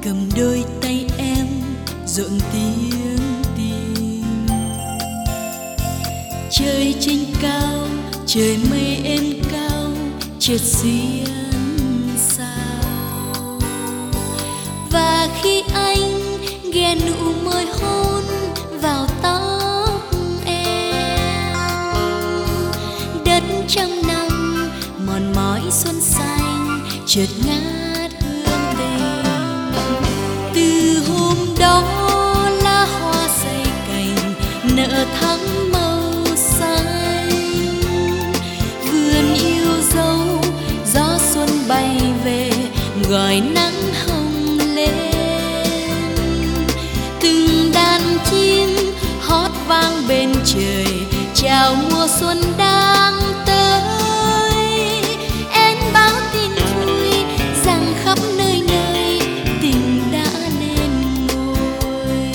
cầm đôi tay em rộn tiếng tim. Trời trên cao, trời mây êm cao, chợt xiên sao. Và khi anh ghé nụ môi hôn vào tóc em, đất trăm năm mòn mỏi xuân xanh chợt ngát hương tình. Từ hôm đó lá hoa xây cành nở thắm màu xanh. Vườn yêu dấu gió xuân bay về gọi nắng hồng lên. Từng đàn chim hót vang bên trời chào mùa xuân đang tới. Én báo tin vui rằng khắp nơi nơi tình đã nên ngôi.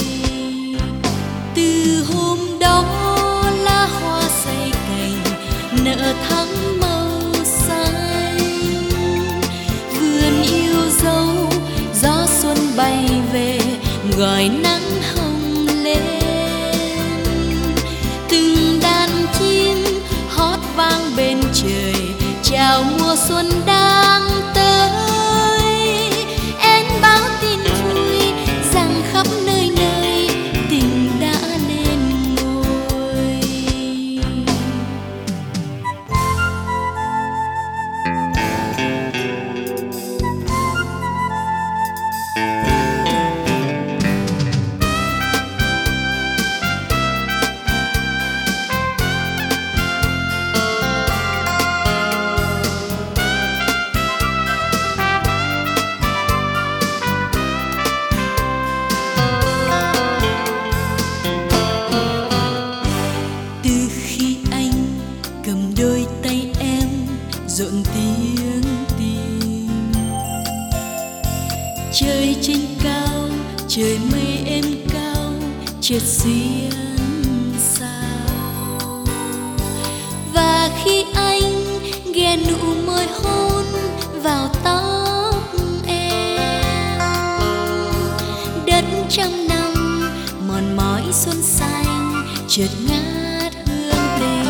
Từ hôm đó lá hoa xây cành nở thắm màu xanh. Vườn yêu dấu gió xuân bay về gọi nắng hồng lên. Từng đàn chim hót vang bên trời chào mùa xuân đang tới. Én báo tin vui rằng khắp nơi nơi tình đã nên ngôi. Cầm đôi tay em rộn tiếng tim. Trời trên cao, trời mây êm cao, chợt xiên sao. Và khi anh ghé nụ môi hôn vào tóc em, đất trăm năm mòn mỏi xuân xanh chợt ngát hương tình.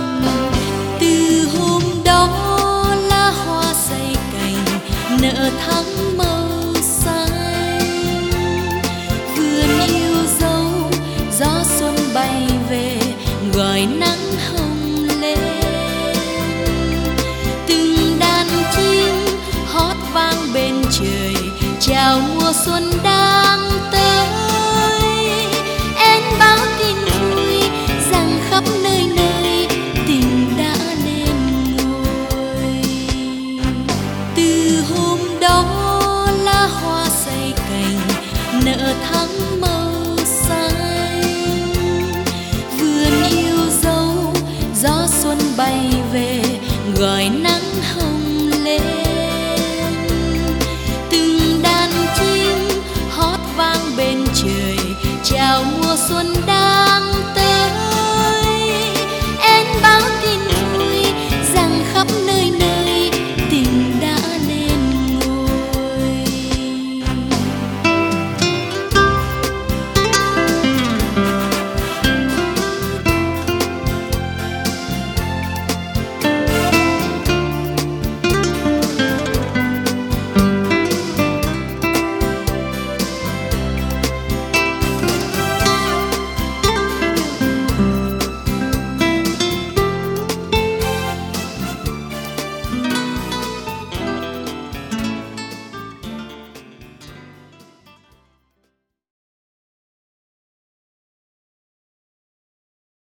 Từ hôm đó lá hoa xây cành nở thắm màu xanh. Vườn yêu dấu gió xuân bay về gọi nắng hồng lên. Từng đàn chim hót vang bên trời chào mùa xuân đang